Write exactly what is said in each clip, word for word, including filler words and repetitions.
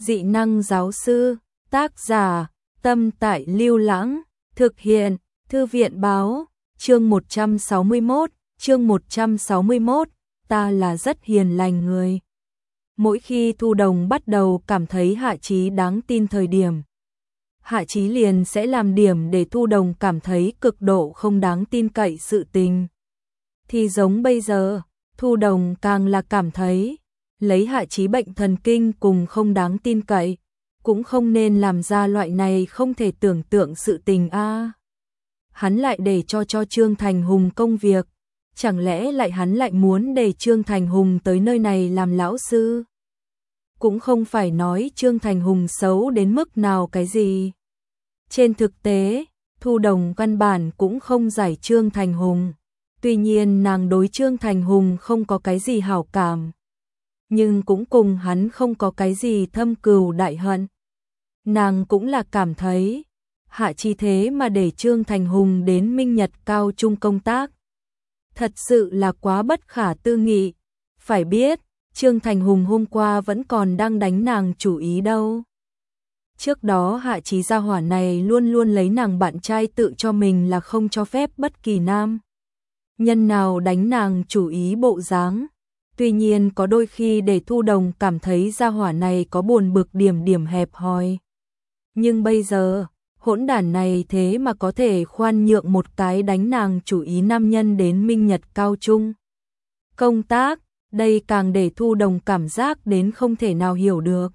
Dị năng giáo sư, tác giả, Tâm Tại Lưu Lãng, thực hiện, Thư viện báo, chương một trăm sáu mươi mốt, chương một trăm sáu mươi mốt, ta là rất hiền lành người. Mỗi khi Thu Đồng bắt đầu cảm thấy Hạ Chí đáng tin thời điểm, Hạ Chí liền sẽ làm điểm để Thu Đồng cảm thấy cực độ không đáng tin cậy sự tình. Thì giống bây giờ, Thu Đồng càng là cảm thấy, lấy Hạ Chí bệnh thần kinh cùng không đáng tin cậy, cũng không nên làm ra loại này không thể tưởng tượng sự tình a. À. Hắn lại để cho cho Trương Thành Hùng công việc, chẳng lẽ lại hắn lại muốn để Trương Thành Hùng tới nơi này làm lão sư? Cũng không phải nói Trương Thành Hùng xấu đến mức nào cái gì. Trên thực tế, Thu Đồng căn bản cũng không giải Trương Thành Hùng. Tuy nhiên nàng đối Trương Thành Hùng không có cái gì hảo cảm, nhưng cũng cùng hắn không có cái gì thâm cừu đại hận. Nàng cũng là cảm thấy, Hạ Chí thế mà để Trương Thành Hùng đến Minh Nhật Cao Trung công tác. Thật sự là quá bất khả tư nghị. Phải biết, Trương Thành Hùng hôm qua vẫn còn đang đánh nàng chủ ý đâu. Trước đó Hạ Chí gia hỏa này luôn luôn lấy nàng bạn trai tự cho mình là không cho phép bất kỳ nam nhân nào đánh nàng chủ ý bộ dáng. Tuy nhiên có đôi khi để Thu Đồng cảm thấy gia hỏa này có buồn bực điểm điểm hẹp hòi. Nhưng bây giờ, hỗn đản này thế mà có thể khoan nhượng một cái đánh nàng chủ ý nam nhân đến Minh Nhật Cao Trung công tác, đây càng để Thu Đồng cảm giác đến không thể nào hiểu được.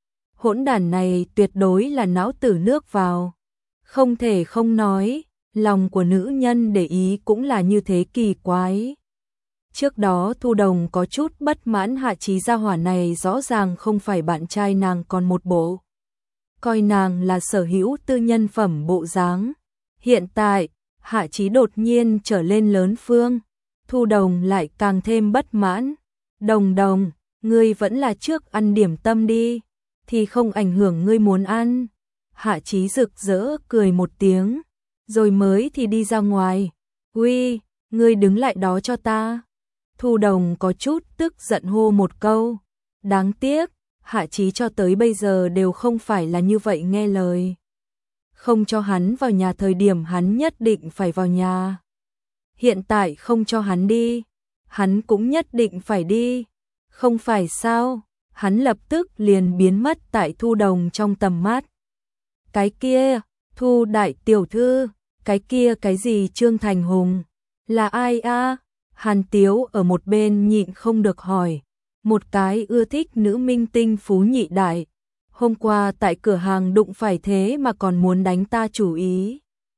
Hỗn đản này tuyệt đối là não tử nước vào. Không thể không nói, lòng của nữ nhân để ý cũng là như thế kỳ quái. Trước đó Thu Đồng có chút bất mãn Hạ Chí gia hỏa này rõ ràng không phải bạn trai nàng còn một bộ. Coi nàng là sở hữu tư nhân phẩm bộ dáng. Hiện tại, Hạ Chí đột nhiên trở lên lớn phương. Thu Đồng lại càng thêm bất mãn. Đồng đồng, ngươi vẫn là trước ăn điểm tâm đi, thì không ảnh hưởng ngươi muốn ăn. Hạ Chí rực rỡ cười một tiếng, rồi mới thì đi ra ngoài. Uy, ngươi đứng lại đó cho ta. Thu Đồng có chút tức giận hô một câu. Đáng tiếc, Hạ Chí cho tới bây giờ đều không phải là như vậy nghe lời. Không cho hắn vào nhà thời điểm hắn nhất định phải vào nhà. Hiện tại không cho hắn đi, hắn cũng nhất định phải đi. Không phải sao, hắn lập tức liền biến mất tại Thu Đồng trong tầm mắt. Cái kia, Thu đại tiểu thư, cái kia cái gì Trương Thành Hùng, là ai a? Hàn Tiếu ở một bên nhịn không được hỏi. Một cái ưa thích nữ minh tinh phú nhị đại, hôm qua tại cửa hàng đụng phải thế mà còn muốn đánh ta chủ ý.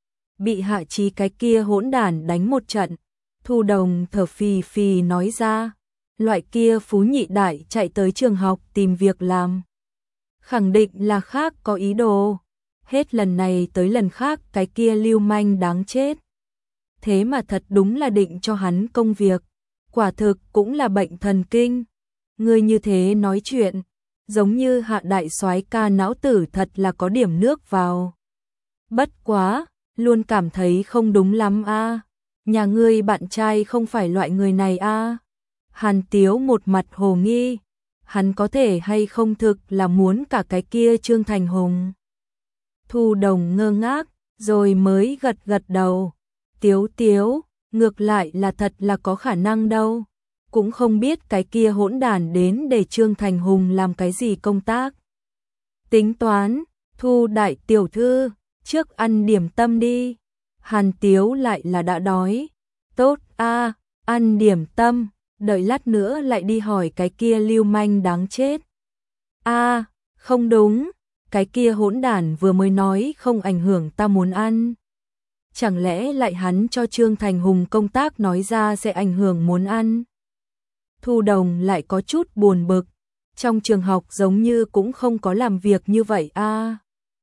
Bị Hạ Chí cái kia hỗn đản đánh một trận. Thu Đồng thở phì phì nói ra, loại kia phú nhị đại chạy tới trường học tìm việc làm, khẳng định là khác có ý đồ. Hết lần này tới lần khác cái kia lưu manh đáng chết. Thế mà thật đúng là định cho hắn công việc, quả thực cũng là bệnh thần kinh. Ngươi như thế nói chuyện, giống như Hạ đại soái ca não tử thật là có điểm nước vào. Bất quá, luôn cảm thấy không đúng lắm a. À. Nhà ngươi bạn trai không phải loại người này a. À. Hàn Tiếu một mặt hồ nghi, hắn có thể hay không thực là muốn cả cái kia Trương Thành Hùng. Thu Đồng ngơ ngác, rồi mới gật gật đầu. Tiếu Tiếu, ngược lại là thật là có khả năng đâu. Cũng không biết cái kia hỗn đản đến để Trương Thành Hùng làm cái gì công tác. Tính toán, Thu đại tiểu thư, trước ăn điểm tâm đi. Hàn Tiếu lại là đã đói. Tốt a, à, ăn điểm tâm, đợi lát nữa lại đi hỏi cái kia lưu manh đáng chết. A, à, không đúng, cái kia hỗn đản vừa mới nói không ảnh hưởng ta muốn ăn. Chẳng lẽ lại hắn cho Trương Thành Hùng công tác nói ra sẽ ảnh hưởng muốn ăn? Thu Đồng lại có chút buồn bực, trong trường học giống như cũng không có làm việc như vậy a. À.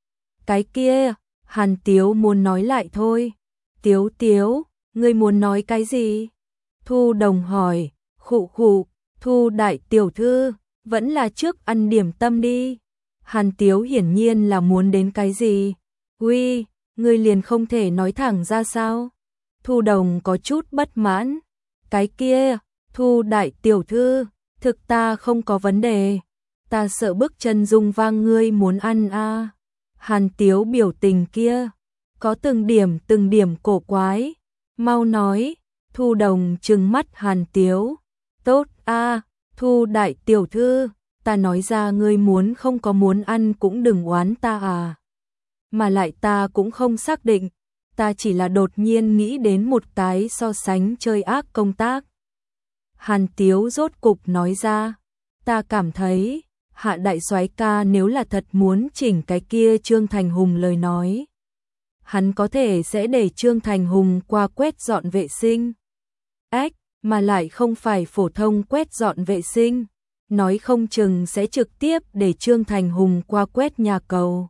Cái kia, Hàn Tiếu muốn nói lại thôi. Tiếu Tiếu, ngươi muốn nói cái gì? Thu Đồng hỏi, khụ khụ, Thu đại tiểu thư, vẫn là trước ăn điểm tâm đi. Hàn Tiếu hiển nhiên là muốn đến cái gì? Uy, ngươi liền không thể nói thẳng ra sao? Thu Đồng có chút bất mãn. Cái kia, Thu đại tiểu thư, thực ta không có vấn đề. ta sợ bước chân rung vang ngươi muốn ăn a. À. Hàn Tiếu biểu tình kia, có từng điểm từng điểm cổ quái, mau nói. Thu Đồng trừng mắt Hàn Tiếu, tốt a, à, Thu đại tiểu thư, ta nói ra ngươi muốn không có muốn ăn cũng đừng oán ta à. Mà lại ta cũng không xác định, ta chỉ là đột nhiên nghĩ đến một cái so sánh chơi ác công tác. Hàn Tiếu rốt cục nói ra, ta cảm thấy, Hạ đại soái ca nếu là thật muốn chỉnh cái kia Trương Thành Hùng lời nói, hắn có thể sẽ để Trương Thành Hùng qua quét dọn vệ sinh. Ách, mà lại không phải phổ thông quét dọn vệ sinh, nói không chừng sẽ trực tiếp để Trương Thành Hùng qua quét nhà cầu.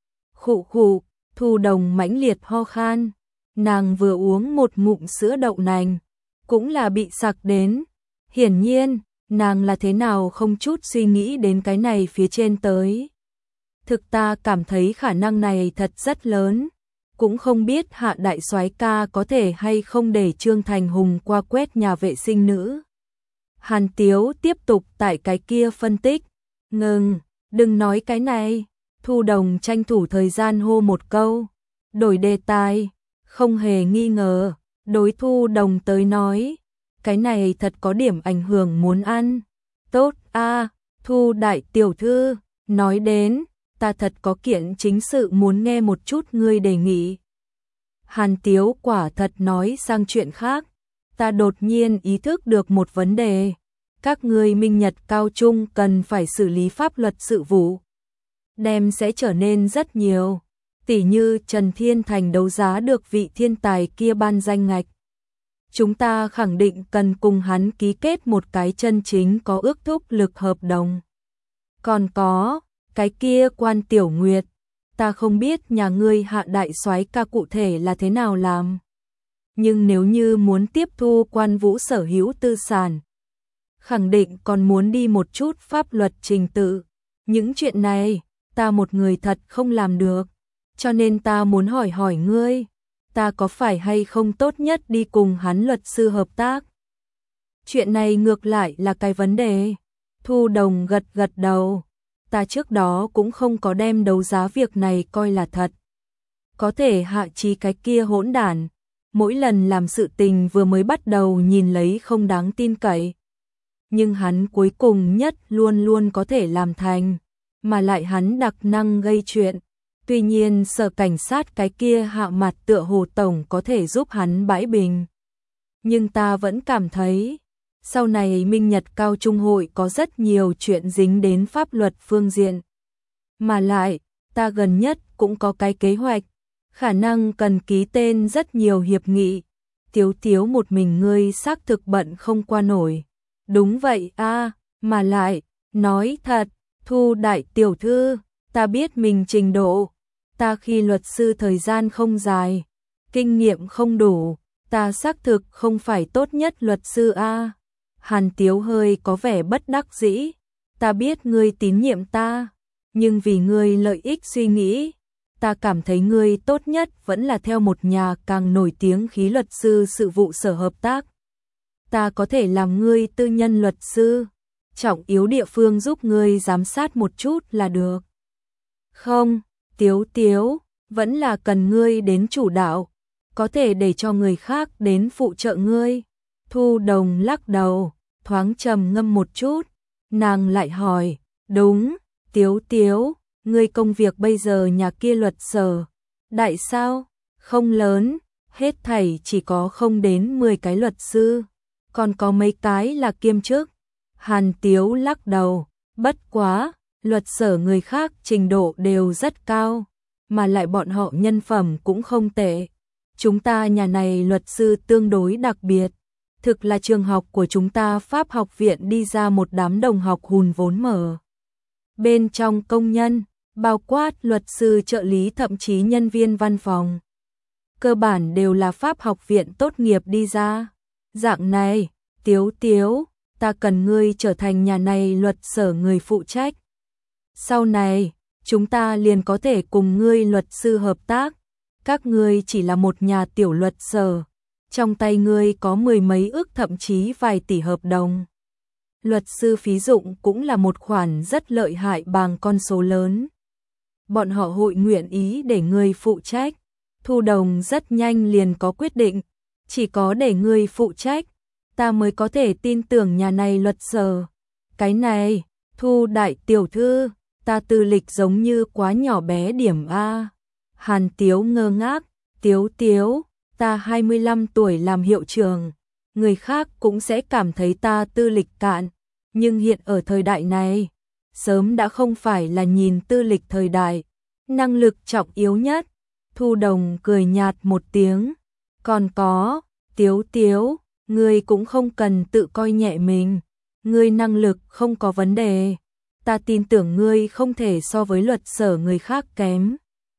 Khụ khụ, Thu Đồng mãnh liệt ho khan, nàng vừa uống một ngụm sữa đậu nành, cũng là bị sặc đến. Hiển nhiên, nàng là thế nào không chút suy nghĩ đến cái này phía trên tới. Thực ta cảm thấy khả năng này thật rất lớn, cũng không biết Hạ đại soái ca có thể hay không để Trương Thành Hùng qua quét nhà vệ sinh nữ. Hàn Tiếu tiếp tục tại cái kia phân tích, ngừng, đừng nói cái này. Thu Đồng tranh thủ thời gian hô một câu, đổi đề tài, không hề nghi ngờ, đối Thu Đồng tới nói, cái này thật có điểm ảnh hưởng muốn ăn. Tốt a, à, Thu đại tiểu thư, nói đến, ta thật có kiện chính sự muốn nghe một chút ngươi đề nghị. Hàn Tiếu quả thật nói sang chuyện khác, ta đột nhiên ý thức được một vấn đề, các ngươi Minh Nhật cao trung cần phải xử lý pháp luật sự vụ. Đem sẽ trở nên rất nhiều, tỉ như Trần Thiên Thành đấu giá được vị thiên tài kia ban danh ngạch. Chúng ta khẳng định cần cùng hắn ký kết một cái chân chính có ước thúc lực hợp đồng. Còn có, cái kia Quan Tiểu Nguyệt, ta không biết nhà ngươi Hạ đại soái ca cụ thể là thế nào làm. Nhưng nếu như muốn tiếp thu Quan Vũ sở hữu tư sản, khẳng định còn muốn đi một chút pháp luật trình tự. Những chuyện này, ta một người thật không làm được, cho nên ta muốn hỏi hỏi ngươi, ta có phải hay không tốt nhất đi cùng hắn luật sư hợp tác? Chuyện này ngược lại là cái vấn đề. Thu Đồng gật gật đầu, ta trước đó cũng không có đem đấu giá việc này coi là thật. Có thể Hạ Chí cái kia hỗn đản, mỗi lần làm sự tình vừa mới bắt đầu nhìn lấy không đáng tin cậy. Nhưng hắn cuối cùng nhất luôn luôn có thể làm thành, mà lại hắn đặc năng gây chuyện. Tuy nhiên sở cảnh sát cái kia Hạ Mặt tựa hồ tổng có thể giúp hắn bãi bình. Nhưng ta vẫn cảm thấy, sau này Minh Nhật Cao Trung hội có rất nhiều chuyện dính đến pháp luật phương diện. Mà lại, ta gần nhất cũng có cái kế hoạch, khả năng cần ký tên rất nhiều hiệp nghị. Tiếu Tiếu một mình ngươi xác thực bận không qua nổi. Đúng vậy a, à, mà lại, nói thật, Thu đại tiểu thư, ta biết mình trình độ, ta khi luật sư thời gian không dài, kinh nghiệm không đủ, ta xác thực không phải tốt nhất luật sư a. À. Hàn Tiếu hơi có vẻ bất đắc dĩ, ta biết ngươi tín nhiệm ta, nhưng vì ngươi lợi ích suy nghĩ, ta cảm thấy ngươi tốt nhất vẫn là theo một nhà càng nổi tiếng khí luật sư sự vụ sở hợp tác. Ta có thể làm ngươi tư nhân luật sư, trọng yếu địa phương giúp ngươi giám sát một chút là được. Không, Tiếu Tiếu, vẫn là cần ngươi đến chủ đạo, có thể để cho người khác đến phụ trợ ngươi. Thu Đồng lắc đầu, thoáng trầm ngâm một chút, nàng lại hỏi, đúng, Tiếu Tiếu, ngươi công việc bây giờ nhà kia luật sở, đại sao, không lớn, hết thảy chỉ có không đến mười cái luật sư, còn có mấy cái là kiêm chức. Hàn Tiếu lắc đầu, bất quá, luật sở người khác trình độ đều rất cao, mà lại bọn họ nhân phẩm cũng không tệ. Chúng ta nhà này luật sư tương đối đặc biệt, thực là trường học của chúng ta Pháp học viện đi ra một đám đồng học hùn vốn mở. Bên trong công nhân, bao quát luật sư trợ lý thậm chí nhân viên văn phòng, cơ bản đều là Pháp học viện tốt nghiệp đi ra. Dạng này, Tiếu Tiếu, ta cần ngươi trở thành nhà này luật sở người phụ trách. Sau này, chúng ta liền có thể cùng ngươi luật sư hợp tác. Các ngươi chỉ là một nhà tiểu luật sở, trong tay ngươi có mười mấy ước thậm chí vài tỷ hợp đồng. luật sư phí dụng cũng là một khoản rất lợi hại bằng con số lớn. Bọn họ hội nguyện ý để ngươi phụ trách. Thu Đồng rất nhanh liền có quyết định, chỉ có để ngươi phụ trách, ta mới có thể tin tưởng nhà này luật sở. Cái này, Thu đại tiểu thư, ta tư lịch giống như quá nhỏ bé điểm A. Hàn Tiếu ngơ ngác, Tiếu Tiếu, ta hai mươi lăm tuổi làm hiệu trưởng, người khác cũng sẽ cảm thấy ta tư lịch cạn, nhưng hiện ở thời đại này, sớm đã không phải là nhìn tư lịch thời đại, năng lực trọng yếu nhất. Thu Đồng cười nhạt một tiếng, còn có, Tiếu Tiếu, ngươi cũng không cần tự coi nhẹ mình, ngươi năng lực không có vấn đề, ta tin tưởng ngươi không thể so với luật sở người khác kém.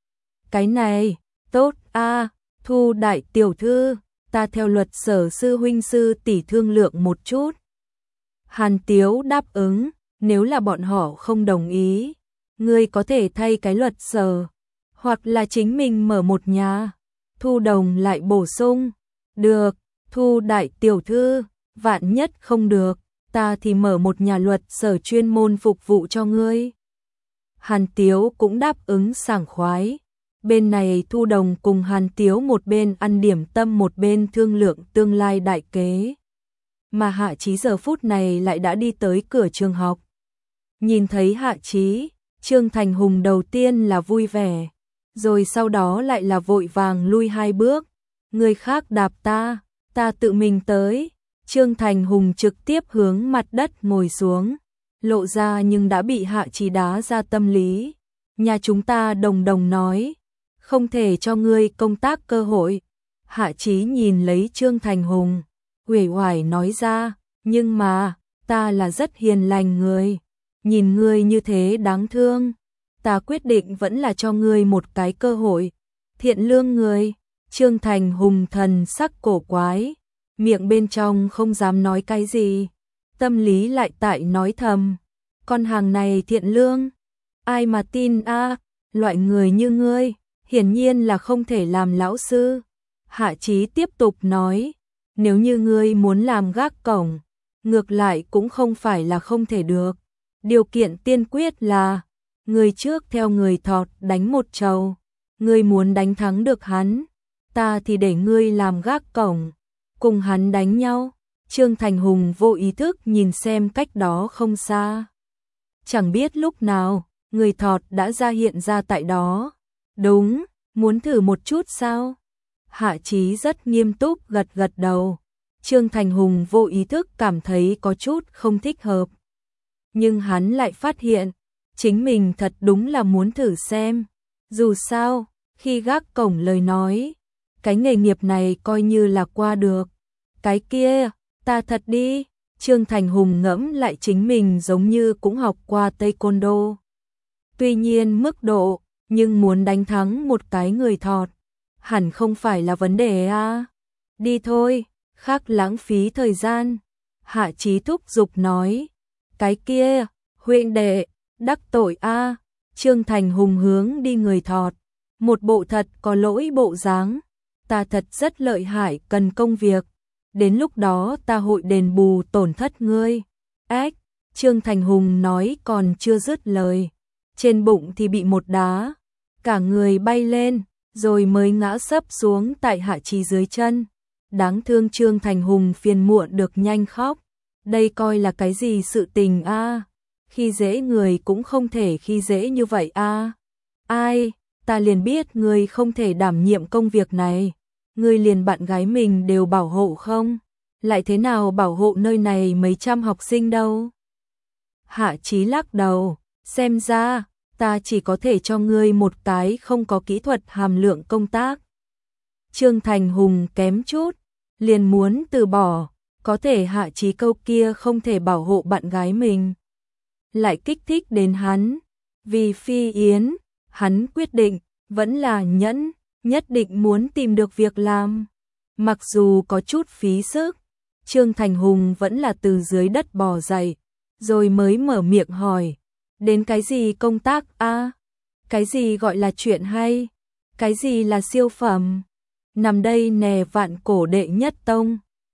Cái này, tốt a, Thu đại tiểu thư, ta theo luật sở sư huynh sư tỷ thương lượng một chút. Hàn Tiếu đáp ứng, nếu là bọn họ không đồng ý, ngươi có thể thay cái luật sở, hoặc là chính mình mở một nhà. Thu Đồng lại bổ sung, được, Thu đại tiểu thư, vạn nhất không được, ta thì mở một nhà luật sở chuyên môn phục vụ cho ngươi. Hàn Tiếu cũng đáp ứng sảng khoái. Bên này Thu Đồng cùng Hàn Tiếu một bên ăn điểm tâm một bên thương lượng tương lai đại kế. Mà Hạ Chí giờ phút này lại đã đi tới cửa trường học. Nhìn thấy Hạ Chí, Trương Thành Hùng đầu tiên là vui vẻ, rồi sau đó lại là vội vàng lui hai bước. Người khác đạp ta, ta tự mình tới. Trương Thành Hùng trực tiếp hướng mặt đất ngồi xuống, lộ ra nhưng đã bị Hạ Chí đá ra tâm lý. Nhà chúng ta đồng đồng nói, không thể cho ngươi công tác cơ hội. Hạ Chí nhìn lấy Trương Thành Hùng, uể oải nói ra, nhưng mà, ta là rất hiền lành người, nhìn ngươi như thế đáng thương, ta quyết định vẫn là cho ngươi một cái cơ hội. Thiện lương người, Trương Thành Hùng thần sắc cổ quái, miệng bên trong không dám nói cái gì, tâm lý lại tại nói thầm, con hàng này thiện lương, ai mà tin a, loại người như ngươi, hiển nhiên là không thể làm lão sư. Hạ Chí tiếp tục nói, nếu như ngươi muốn làm gác cổng, ngược lại cũng không phải là không thể được. Điều kiện tiên quyết là, ngươi trước theo người thọt đánh một trầu, ngươi muốn đánh thắng được hắn, ta thì để ngươi làm gác cổng, cùng hắn đánh nhau. Trương Thành Hùng vô ý thức nhìn xem cách đó không xa. Chẳng biết lúc nào, người thọt đã ra hiện ra tại đó. Đúng, muốn thử một chút sao? Hạ Chí rất nghiêm túc gật gật đầu. Trương Thành Hùng vô ý thức cảm thấy có chút không thích hợp. Nhưng hắn lại phát hiện, chính mình thật đúng là muốn thử xem. Dù sao, khi gác cổng lời nói, cái nghề nghiệp này coi như là qua được. Cái kia, ta thật đi. Trương Thành Hùng ngẫm lại chính mình giống như cũng học qua taekwondo. Tuy nhiên mức độ, nhưng muốn đánh thắng một cái người thọt, hẳn không phải là vấn đề a. Đi thôi, khác lãng phí thời gian. Hạ Chí thúc giục nói. Cái kia, huynh đệ, đắc tội a. Trương Thành Hùng hướng đi người thọt, một bộ thật có lỗi bộ dáng. Ta thật rất lợi hại cần công việc, đến lúc đó ta hội đền bù tổn thất ngươi. Ếch, Trương Thành Hùng nói còn chưa dứt lời, trên bụng thì bị một đá, cả người bay lên, rồi mới ngã sấp xuống tại Hạ Chí dưới chân. Đáng thương Trương Thành Hùng phiền muộn được nhanh khóc. Đây coi là cái gì sự tình a? Khi dễ người cũng không thể khi dễ như vậy a. Ai, ta liền biết ngươi không thể đảm nhiệm công việc này. Ngươi liền bạn gái mình đều bảo hộ không? Lại thế nào bảo hộ nơi này mấy trăm học sinh đâu? Hạ Chí lắc đầu, xem ra, ta chỉ có thể cho ngươi một cái không có kỹ thuật hàm lượng công tác. Trương Thành Hùng kém chút, liền muốn từ bỏ, có thể Hạ Chí câu kia không thể bảo hộ bạn gái mình. Lại kích thích đến hắn, vì Phi Yến, hắn quyết định, vẫn là nhẫn, nhất định muốn tìm được việc làm. Mặc dù có chút phí sức, Trương Thành Hùng vẫn là từ dưới đất bò dậy, rồi mới mở miệng hỏi, đến cái gì công tác a? Cái gì gọi là chuyện hay? Cái gì là siêu phẩm? Nằm đây nè vạn cổ đệ nhất tông.